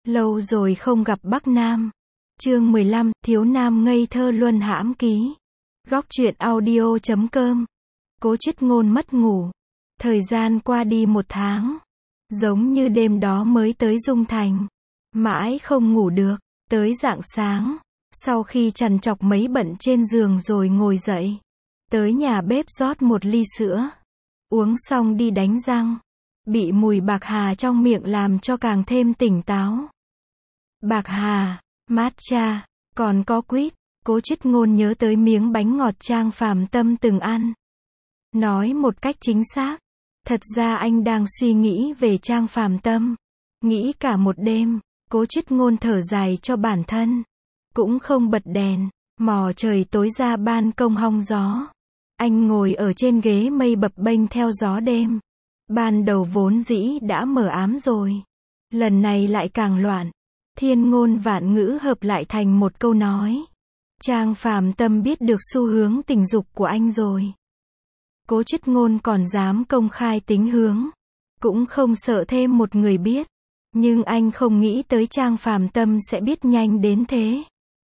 Lâu rồi không gặp Bắc Nam. Chương 15, Thiếu Nam ngây thơ luân hãm ký. Góc truyện audio.com. Cố Chit Ngôn mất ngủ. Thời gian qua đi 1 tháng. Giống như đêm đó mới tới Dung Thành. Mãi không ngủ được. Tới rạng sáng. Sau khi trằn trọc mấy bận trên giường rồi ngồi dậy. Tới nhà bếp rót 1 ly sữa. Uống xong đi đánh răng. Bị mùi bạc hà trong miệng làm cho càng thêm tỉnh táo. Bạc hà, matcha, còn có quýt. Cố Chit Ngôn nhớ tới miếng bánh ngọt Trang Phàm Tâm từng ăn. Nói một cách chính xác, thật ra anh đang suy nghĩ về Trang Phàm Tâm. Nghĩ cả một đêm, Cố Chit Ngôn thở dài cho bản thân. Cũng không bật đèn, mò trời tối ra ban công hong gió. Anh ngồi ở trên ghế mây bập bênh theo gió đêm. Ban đầu vốn dĩ đã mờ ám rồi. Lần này lại càng loạn. Thiên ngôn vạn ngữ hợp lại thành một câu nói. Trang Phàm Tâm biết được xu hướng tình dục của anh rồi. Cố Chit Ngôn còn dám công khai tính hướng. Cũng không sợ thêm một người biết. Nhưng anh không nghĩ tới Trang Phàm Tâm sẽ biết nhanh đến thế.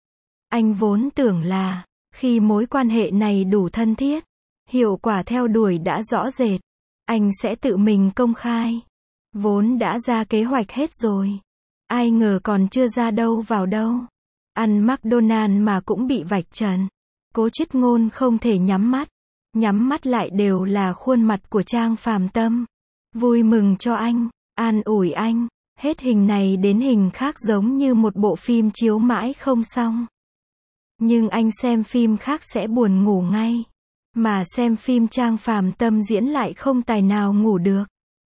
Anh vốn tưởng là, khi mối quan hệ này đủ thân thiết, hiệu quả theo đuổi đã rõ rệt, anh sẽ tự mình công khai. Vốn đã ra kế hoạch hết rồi. Ai ngờ còn chưa ra đâu vào đâu. Ăn McDonald mà cũng bị vạch trần. Cố Chit Ngôn không thể nhắm mắt. Nhắm mắt lại đều là khuôn mặt của Trang Phàm Tâm. Vui mừng cho anh, an ủi anh. Hết hình này đến hình khác giống như một bộ phim chiếu mãi không xong. Nhưng anh xem phim khác sẽ buồn ngủ ngay. Mà xem phim Trang Phàm Tâm diễn lại không tài nào ngủ được.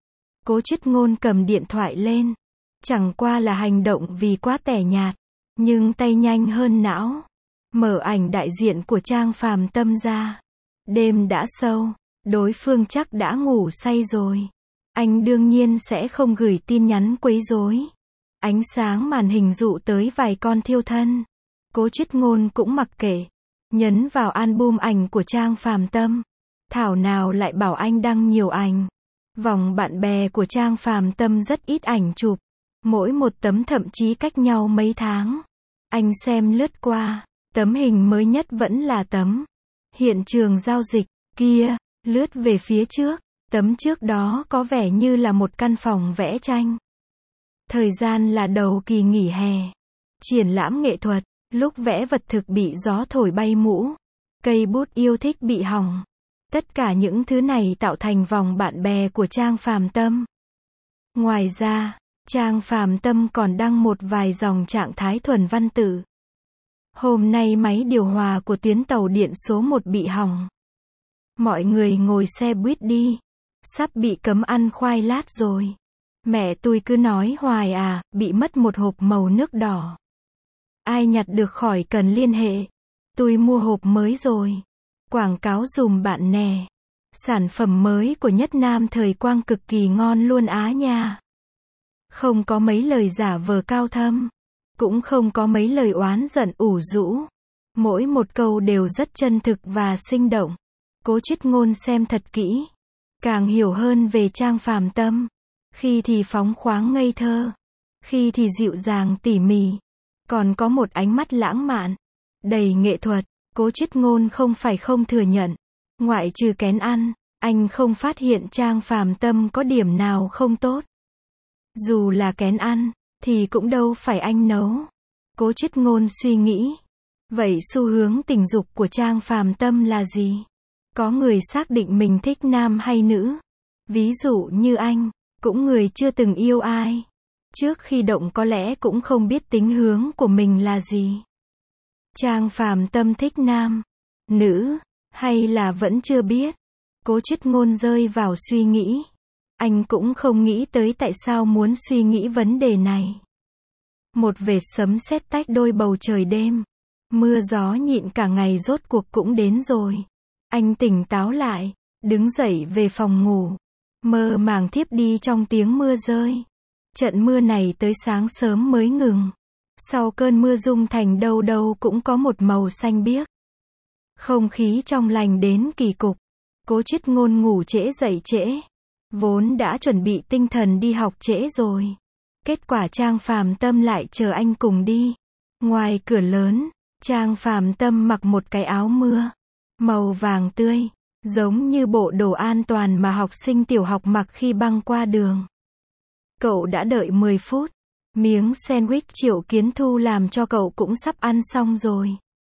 Cố Chit Ngôn cầm điện thoại lên. Chẳng qua là hành động vì quá tẻ nhạt. Nhưng tay nhanh hơn não. Mở ảnh đại diện của Trang Phàm Tâm ra. Đêm đã sâu. Đối phương chắc đã ngủ say rồi. Anh đương nhiên sẽ không gửi tin nhắn quấy rối. Ánh sáng màn hình dụ tới vài con thiêu thân. Cố Chit Ngôn cũng mặc kệ. Nhấn vào album ảnh của Trang Phàm Tâm. Thảo nào lại bảo anh đăng nhiều ảnh. Vòng bạn bè của Trang Phàm Tâm rất ít ảnh chụp. Mỗi một tấm thậm chí cách nhau mấy tháng. Anh xem lướt qua. Tấm hình mới nhất vẫn là tấm hiện trường giao dịch kia. Lướt về phía trước. Tấm trước đó có vẻ như là một căn phòng vẽ tranh. Thời gian là đầu kỳ nghỉ hè. Triển lãm nghệ thuật. Lúc vẽ vật thực bị gió thổi bay mũ. Cây bút yêu thích bị hỏng. Tất cả những thứ này tạo thành vòng bạn bè của Trang Phàm Tâm. Ngoài ra, Trang Phàm Tâm còn đăng một vài dòng trạng thái thuần văn tự. Hôm nay máy điều hòa của tuyến tàu điện số 1 bị hỏng. Mọi người ngồi xe buýt đi. Sắp bị cấm ăn khoai lát rồi. Mẹ tôi cứ nói hoài à, bị mất một hộp màu nước đỏ. Ai nhặt được khỏi cần liên hệ. Tôi mua hộp mới rồi. Quảng cáo dùm bạn nè. Sản phẩm mới của Nhất Nam thời quang cực kỳ ngon luôn á nha. Không có mấy lời giả vờ cao thâm. Cũng không có mấy lời oán giận ủ rũ. Mỗi một câu đều rất chân thực và sinh động. Cố Chit Ngôn xem thật kỹ. Càng hiểu hơn về Trang Phàm Tâm. Khi thì phóng khoáng ngây thơ. Khi thì dịu dàng tỉ mỉ. Còn có một ánh mắt lãng mạn. Đầy nghệ thuật. Cố Chit Ngôn không phải không thừa nhận. Ngoại trừ kén ăn, anh không phát hiện Trang Phàm Tâm có điểm nào không tốt. Dù là kén ăn, thì cũng đâu phải anh nấu. Cố Chit Ngôn suy nghĩ. Vậy xu hướng tình dục của Trang Phàm Tâm là gì? Có người xác định mình thích nam hay nữ. Ví dụ như anh, cũng người chưa từng yêu ai. Trước khi động có lẽ cũng không biết tính hướng của mình là gì. Trang Phàm Tâm thích nam, nữ, hay là vẫn chưa biết. Cố Chit Ngôn rơi vào suy nghĩ. Anh cũng không nghĩ tới tại sao muốn suy nghĩ vấn đề này. Một vệt sấm sét tách đôi bầu trời đêm. Mưa gió nhịn cả ngày rốt cuộc cũng đến rồi. Anh tỉnh táo lại, đứng dậy về phòng ngủ. Mơ màng thiếp đi trong tiếng mưa rơi. Trận mưa này tới sáng sớm mới ngừng. Sau cơn mưa Dung Thành đâu đâu cũng có một màu xanh biếc. Không khí trong lành đến kỳ cục. Cố Chit Ngôn ngủ trễ dậy trễ. Vốn đã chuẩn bị tinh thần đi học trễ rồi. Kết quả Trang Phàm Tâm lại chờ anh cùng đi. Ngoài cửa lớn, Trang Phàm Tâm mặc một cái áo mưa màu vàng tươi, giống như bộ đồ an toàn mà học sinh tiểu học mặc khi băng qua đường. Cậu đã đợi 10 phút. Miếng sandwich Triệu Kiến Thu làm cho cậu cũng sắp ăn xong rồi.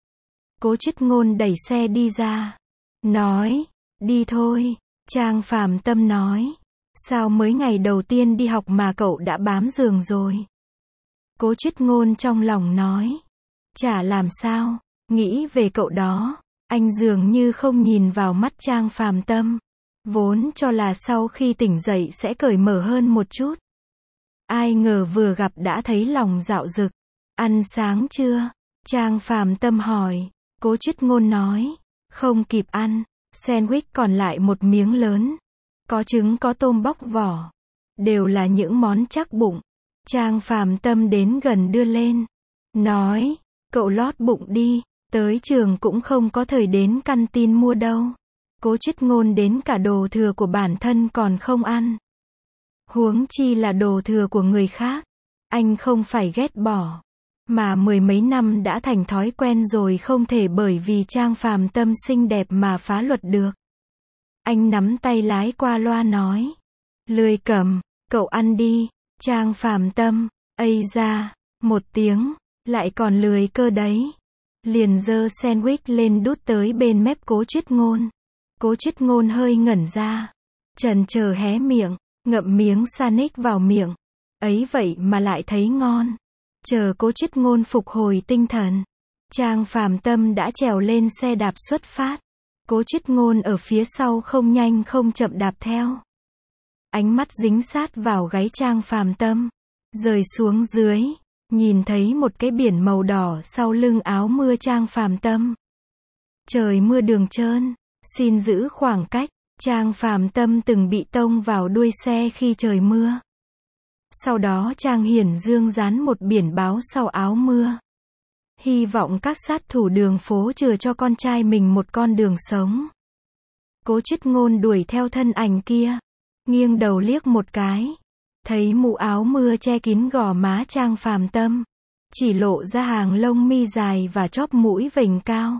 Cố Chiết Ngôn đẩy xe đi ra. Nói, đi thôi. Trang Phàm Tâm nói, sao mới ngày đầu tiên đi học mà cậu đã bám giường rồi? Cố Chiết Ngôn trong lòng nói, chả làm sao, nghĩ về cậu đó. Anh dường như không nhìn vào mắt Trang Phàm Tâm. Vốn cho là sau khi tỉnh dậy sẽ cởi mở hơn một chút. Ai ngờ vừa gặp đã thấy lòng dạo dực. Ăn sáng chưa? Trang Phàm Tâm hỏi. Cố Chiết Ngôn nói, không kịp ăn. Sandwich còn lại một miếng lớn. Có trứng có tôm bóc vỏ. Đều là những món chắc bụng. Trang Phàm Tâm đến gần đưa lên. Nói, cậu lót bụng đi. Tới trường cũng không có thời đến căn tin mua đâu. Cố Chiết Ngôn đến cả đồ thừa của bản thân còn không ăn. Huống chi là đồ thừa của người khác. Anh không phải ghét bỏ. Mà 10 mấy năm đã thành thói quen rồi, không thể bởi vì Trang Phàm Tâm xinh đẹp mà phá luật được. Anh nắm tay lái qua loa nói. Lười cầm, cậu ăn đi. Trang Phàm Tâm, ây da, một tiếng, lại còn lười cơ đấy. Liền giơ sandwich lên đút tới bên mép Cố Chiết Ngôn. Cố Chiết Ngôn hơi ngẩn ra. Chần chờ hé miệng, ngậm miếng sandwich vào miệng. Ấy vậy mà lại thấy ngon. Chờ Cố Chiết Ngôn phục hồi tinh thần, Trang Phàm Tâm đã trèo lên xe đạp xuất phát. Cố Chiết Ngôn ở phía sau không nhanh không chậm đạp theo. Ánh mắt dính sát vào gáy Trang Phàm Tâm. Rời xuống dưới, nhìn thấy một cái biển màu đỏ sau lưng áo mưa Trang Phàm Tâm. Trời mưa đường trơn, xin giữ khoảng cách. Trang Phàm Tâm từng bị tông vào đuôi xe khi trời mưa. Sau đó Trang Hiển Dương dán một biển báo sau áo mưa. Hy vọng các sát thủ đường phố chừa cho con trai mình một con đường sống. Cố Chiết Ngôn đuổi theo thân ảnh kia. Nghiêng đầu liếc một cái. Thấy mũ áo mưa che kín gò má Trang Phàm Tâm. Chỉ lộ ra hàng lông mi dài và chóp mũi vểnh cao.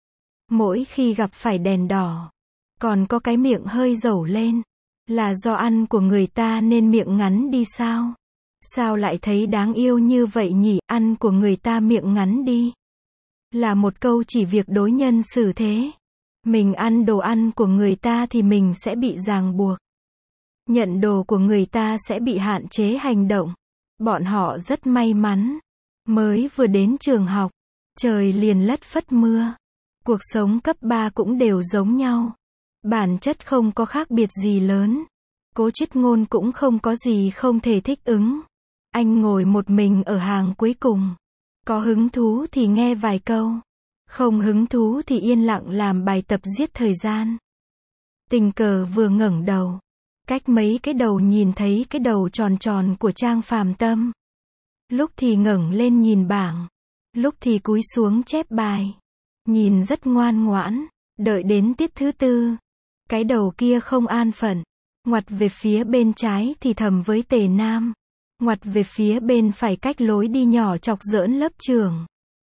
Mỗi khi gặp phải đèn đỏ, còn có cái miệng hơi dẩu lên. Là do ăn của người ta nên miệng ngắn đi sao? Sao lại thấy đáng yêu như vậy nhỉ? Ăn của người ta miệng ngắn đi. Là một câu chỉ việc đối nhân xử thế. Mình ăn đồ ăn của người ta thì mình sẽ bị ràng buộc. Nhận đồ của người ta sẽ bị hạn chế hành động. Bọn họ rất may mắn. Mới vừa đến trường học, trời liền lất phất mưa. Cuộc sống cấp 3 cũng đều giống nhau. Bản chất không có khác biệt gì lớn. Cố Chiết Ngôn cũng không có gì không thể thích ứng. Anh ngồi một mình ở hàng cuối cùng. Có hứng thú thì nghe vài câu. Không hứng thú thì yên lặng làm bài tập giết thời gian. Tình cờ vừa ngẩng đầu. Cách mấy cái đầu nhìn thấy cái đầu tròn tròn của Trang Phàm Tâm. Lúc thì ngẩng lên nhìn bảng. Lúc thì cúi xuống chép bài. Nhìn rất ngoan ngoãn. Đợi đến tiết thứ 4. Cái đầu kia không an phận. Ngoặt về phía bên trái thì thầm với Tề Nam. Ngoặt về phía bên phải cách lối đi nhỏ chọc giỡn lớp trưởng.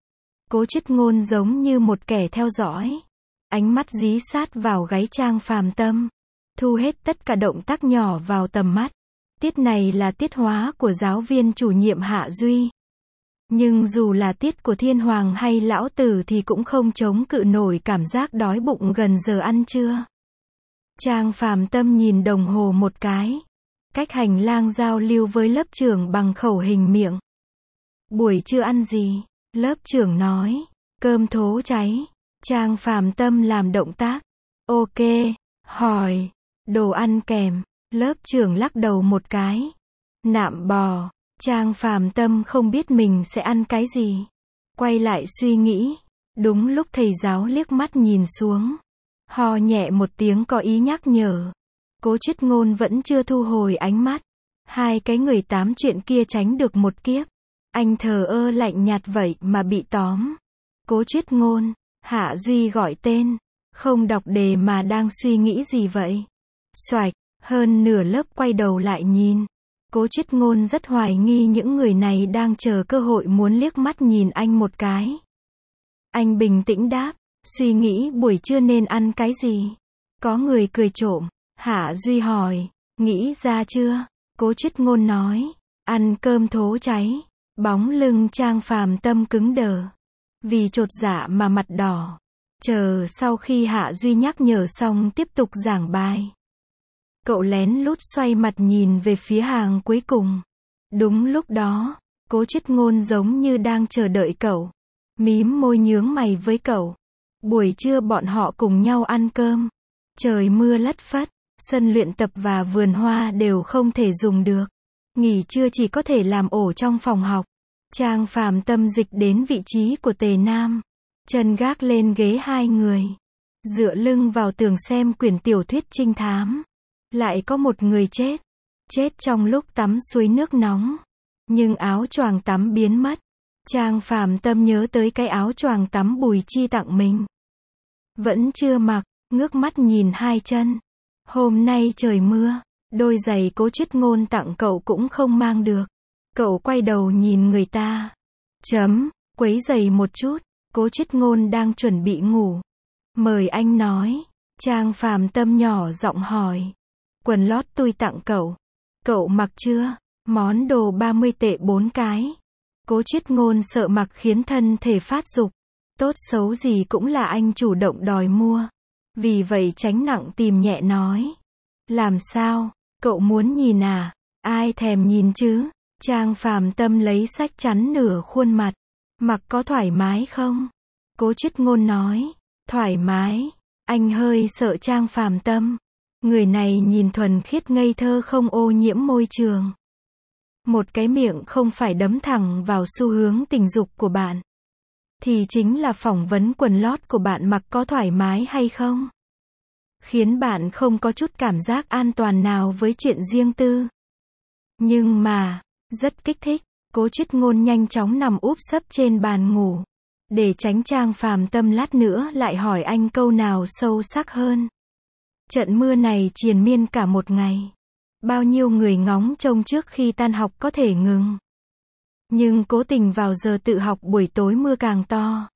Cố Chiết Ngôn giống như một kẻ theo dõi. Ánh mắt dí sát vào gáy Trang Phàm Tâm. Thu hết tất cả động tác nhỏ vào tầm mắt. Tiết này là tiết hóa của giáo viên chủ nhiệm Hạ Duy. Nhưng dù là tiết của Thiên Hoàng hay Lão Tử thì cũng không chống cự nổi cảm giác đói bụng gần giờ ăn trưa. Trang Phàm Tâm nhìn đồng hồ một cái. Cách hành lang giao lưu với lớp trưởng bằng khẩu hình miệng. Buổi trưa ăn gì? Lớp trưởng nói. Cơm thố cháy. Trang Phàm Tâm làm động tác. Ok. Hỏi. Đồ ăn kèm. Lớp trưởng lắc đầu một cái. Nạm bò. Trang Phàm Tâm không biết mình sẽ ăn cái gì. Quay lại suy nghĩ. Đúng lúc thầy giáo liếc mắt nhìn xuống. Ho nhẹ một tiếng có ý nhắc nhở. Cố Chiết Ngôn vẫn chưa thu hồi ánh mắt. Hai cái người tám chuyện kia tránh được một kiếp. Anh thờ ơ lạnh nhạt vậy mà bị tóm. Cố Chiết Ngôn. Hạ Duy gọi tên. Không đọc đề mà đang suy nghĩ gì vậy? Xoạch. Hơn nửa lớp quay đầu lại nhìn. Cố Chiết Ngôn rất hoài nghi những người này đang chờ cơ hội muốn liếc mắt nhìn anh một cái. Anh bình tĩnh đáp, suy nghĩ buổi trưa nên ăn cái gì. Có người cười trộm. Hạ Duy hỏi, nghĩ ra chưa? Cố Chiết Ngôn nói, ăn cơm thố cháy. Bóng lưng Trang Phàm Tâm cứng đờ. Vì chột dạ mà mặt đỏ. Chờ sau khi Hạ Duy nhắc nhở xong tiếp tục giảng bài. Cậu lén lút xoay mặt nhìn về phía hàng cuối cùng. Đúng lúc đó, Cố Chiết Ngôn giống như đang chờ đợi cậu. Mím môi nhướng mày với cậu. Buổi trưa bọn họ cùng nhau ăn cơm. Trời mưa lất phất, sân luyện tập và vườn hoa đều không thể dùng được. Nghỉ trưa chỉ có thể làm ổ trong phòng học. Trang Phàm Tâm dịch đến vị trí của Tề Nam. Chân gác lên ghế hai người. Dựa lưng vào tường xem quyển tiểu thuyết trinh thám. Lại có một người chết. Chết trong lúc tắm suối nước nóng. Nhưng áo choàng tắm biến mất. Trang Phàm Tâm nhớ tới cái áo choàng tắm Bùi Chi tặng mình. Vẫn chưa mặc, ngước mắt nhìn hai chân. Hôm nay trời mưa, đôi giày Cố Chiết Ngôn tặng cậu cũng không mang được. Cậu quay đầu nhìn người ta. Quấy giày một chút, Cố Chiết Ngôn đang chuẩn bị ngủ. Mời anh nói. Trang Phàm Tâm nhỏ giọng hỏi. Quần lót tôi tặng cậu. Cậu mặc chưa? Món đồ 30 tệ 4 cái. Cố Chiết Ngôn sợ mặc khiến thân thể phát dục. Tốt xấu gì cũng là anh chủ động đòi mua. Vì vậy tránh nặng tìm nhẹ nói. Làm sao? Cậu muốn nhìn à? Ai thèm nhìn chứ? Trang Phàm Tâm lấy sách chắn nửa khuôn mặt. Mặc có thoải mái không? Cố Chiết Ngôn nói. Thoải mái. Anh hơi sợ Trang Phàm Tâm. Người này nhìn thuần khiết ngây thơ không ô nhiễm môi trường. Một cái miệng không phải đấm thẳng vào xu hướng tình dục của bạn. Thì chính là phỏng vấn quần lót của bạn mặc có thoải mái hay không. Khiến bạn không có chút cảm giác an toàn nào với chuyện riêng tư. Nhưng mà, rất kích thích, Cố Chiết Ngôn nhanh chóng nằm úp sấp trên bàn ngủ. Để tránh Trang Phàm Tâm lát nữa lại hỏi anh câu nào sâu sắc hơn. Trận mưa này triền miên cả một ngày. Bao nhiêu người ngóng trông trước khi tan học có thể ngừng. Nhưng cố tình vào giờ tự học buổi tối mưa càng to.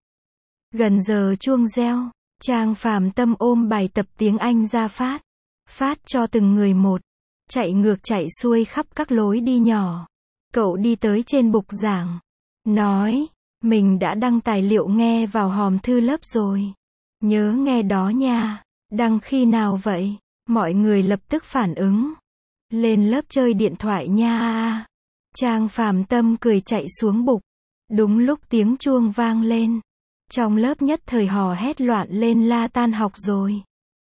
Gần giờ chuông reo, Trang Phàm Tâm ôm bài tập tiếng Anh ra phát cho từng người một. Chạy ngược chạy xuôi khắp các lối đi nhỏ. Cậu đi tới trên bục giảng. Nói, mình đã đăng tài liệu nghe vào hòm thư lớp rồi. Nhớ nghe đó nha. Đăng khi nào vậy? Mọi người lập tức phản ứng. Lên lớp chơi điện thoại nha. Trang Phàm Tâm cười chạy xuống bục. Đúng lúc tiếng chuông vang lên. Trong lớp nhất thời hò hét loạn lên la tan học rồi.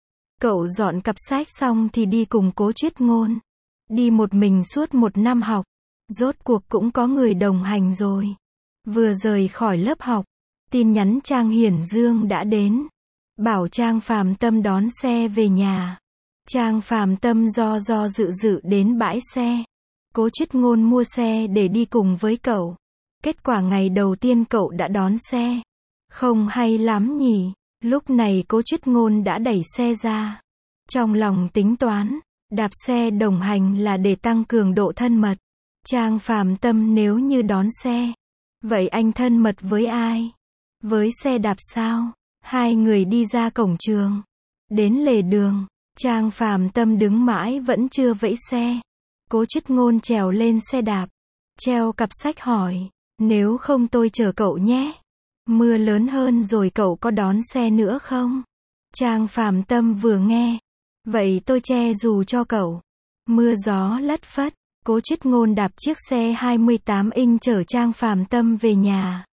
Cậu dọn cặp sách xong thì đi cùng Cố Chiết Ngôn. Đi một mình suốt một năm học. Rốt cuộc cũng có người đồng hành rồi. Vừa rời khỏi lớp học, tin nhắn Trang Hiển Dương đã đến. Bảo Trang Phàm Tâm đón xe về nhà. Trang Phàm Tâm do dự đến bãi xe. Cố Chiết Ngôn mua xe để đi cùng với cậu. Kết quả ngày đầu tiên cậu đã đón xe. Không hay lắm nhỉ. Lúc này Cố Chiết Ngôn đã đẩy xe ra. Trong lòng tính toán, đạp xe đồng hành là để tăng cường độ thân mật. Trang Phàm Tâm nếu như đón xe, vậy anh thân mật với ai? Với xe đạp sao? Hai người đi ra cổng trường. Đến lề đường, Trang Phàm Tâm đứng mãi vẫn chưa vẫy xe. Cố Chiết Ngôn trèo lên xe đạp, treo cặp sách hỏi, nếu không tôi chở cậu nhé. Mưa lớn hơn rồi cậu có đón xe nữa không? Trang Phàm Tâm vừa nghe, vậy tôi che dù cho cậu. Mưa gió lất phất, Cố Chiết Ngôn đạp chiếc xe 28 inch chở Trang Phàm Tâm về nhà.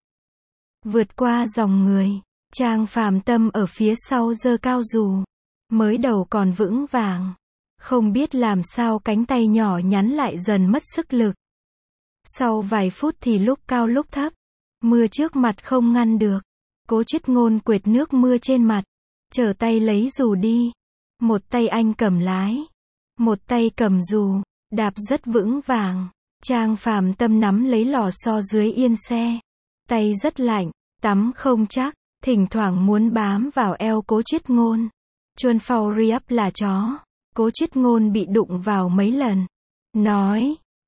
Vượt qua dòng người, Trang Phàm Tâm ở phía sau giơ cao dù. Mới đầu còn vững vàng. Không biết làm sao cánh tay nhỏ nhắn lại dần mất sức lực. Sau vài phút thì lúc cao lúc thấp. Mưa trước mặt không ngăn được. Cố Chiết Ngôn quệt nước mưa trên mặt. Trở tay lấy dù đi. Một tay anh cầm lái. Một tay cầm dù. Đạp rất vững vàng. Trang Phàm Tâm nắm lấy lò xo dưới yên xe. Tay rất lạnh. Tắm không chắc. Thỉnh thoảng muốn bám vào eo Cố Chiết Ngôn. Chuan phao riap là chó. Cố Chiết Ngôn bị đụng vào mấy lần. Nói,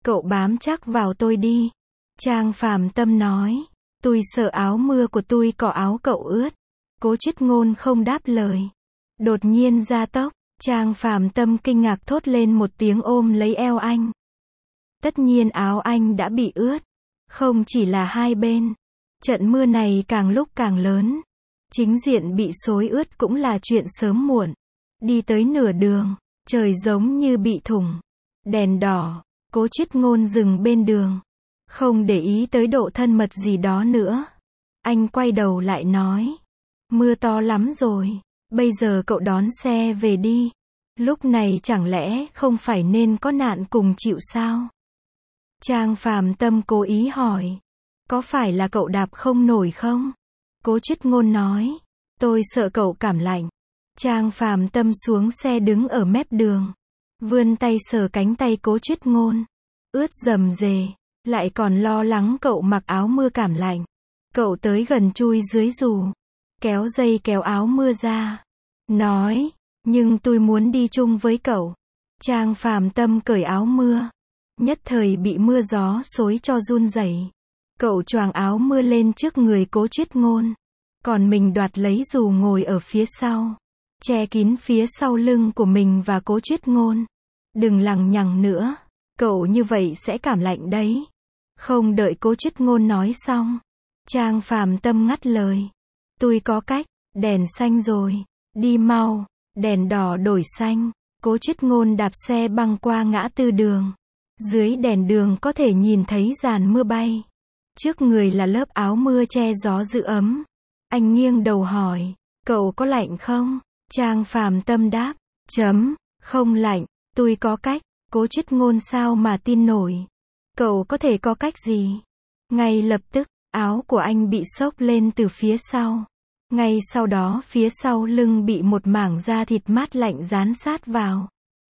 Cậu bám chắc vào tôi đi. Trang Phàm Tâm nói. Tôi sợ áo mưa của tôi cọ áo cậu ướt. Cố Chiết Ngôn không đáp lời. Đột nhiên gia tốc. Trang Phàm Tâm kinh ngạc thốt lên một tiếng ôm lấy eo anh. Tất nhiên áo anh đã bị ướt. Không chỉ là hai bên. Trận mưa này càng lúc càng lớn. Chính diện bị xối ướt cũng là chuyện sớm muộn. Đi tới nửa đường, trời giống như bị thủng. Đèn đỏ, Cố Chiết Ngôn dừng bên đường. Không để ý tới độ thân mật gì đó nữa. Anh quay đầu lại nói. Mưa to lắm rồi. Bây giờ cậu đón xe về đi. Lúc này chẳng lẽ không phải nên có nạn cùng chịu sao? Trang Phàm Tâm cố ý hỏi. Có phải là cậu đạp không nổi không? Cố Chiết Ngôn nói. Tôi sợ cậu cảm lạnh. Trang Phàm Tâm xuống xe đứng ở mép đường. Vươn tay sờ cánh tay Cố Chiết Ngôn. Ướt rầm rề. Lại còn lo lắng cậu mặc áo mưa cảm lạnh. Cậu tới gần chui dưới dù. Kéo dây kéo áo mưa ra. Nói. Nhưng tôi muốn đi chung với cậu. Trang Phàm Tâm cởi áo mưa. Nhất thời bị mưa gió xối cho run rẩy. Cậu choàng áo mưa lên trước người Cố Chiết Ngôn. Còn mình đoạt lấy dù ngồi ở phía sau. Che kín phía sau lưng của mình và Cố Chiết Ngôn. Đừng lằng nhằng nữa. Cậu như vậy sẽ cảm lạnh đấy. Không đợi Cố Chiết Ngôn nói xong. Trang Phàm Tâm ngắt lời. Tôi có cách. Đèn xanh rồi. Đi mau. Đèn đỏ đổi xanh. Cố Chiết Ngôn đạp xe băng qua ngã tư đường. Dưới đèn đường có thể nhìn thấy dàn mưa bay. Trước người là lớp áo mưa che gió giữ ấm. Anh nghiêng đầu hỏi. Cậu có lạnh không? Trang Phàm Tâm đáp. Không lạnh. Tôi có cách. Cố Chiết Ngôn sao mà tin nổi. Cậu có thể có cách gì? Ngay lập tức, áo của anh bị xốc lên từ phía sau. Ngay sau đó phía sau lưng bị một mảng da thịt mát lạnh dán sát vào.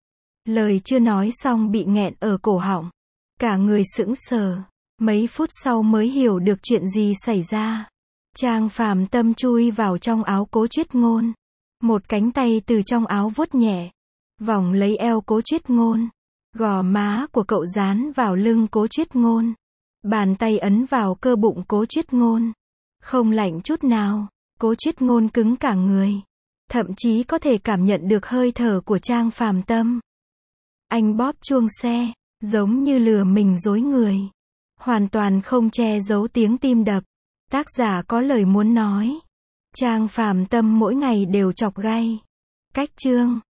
Lời chưa nói xong bị nghẹn ở cổ họng. Cả người sững sờ. Mấy phút sau mới hiểu được chuyện gì xảy ra. Trang Phàm Tâm chui vào trong áo Cố Chiết Ngôn. Một cánh tay từ trong áo vuốt nhẹ. Vòng lấy eo Cố Chiết Ngôn. Gò má của cậu dán vào lưng Cố Chiết Ngôn. Bàn tay ấn vào cơ bụng Cố Chiết Ngôn. Không lạnh chút nào. Cố Chiết Ngôn cứng cả người. Thậm chí có thể cảm nhận được hơi thở của Trang Phàm Tâm. Anh bóp chuông xe, giống như lừa mình dối người. Hoàn toàn không che giấu tiếng tim đập. Tác giả có lời muốn nói. Trang Phàm Tâm mỗi ngày đều chọc gai. Cách chương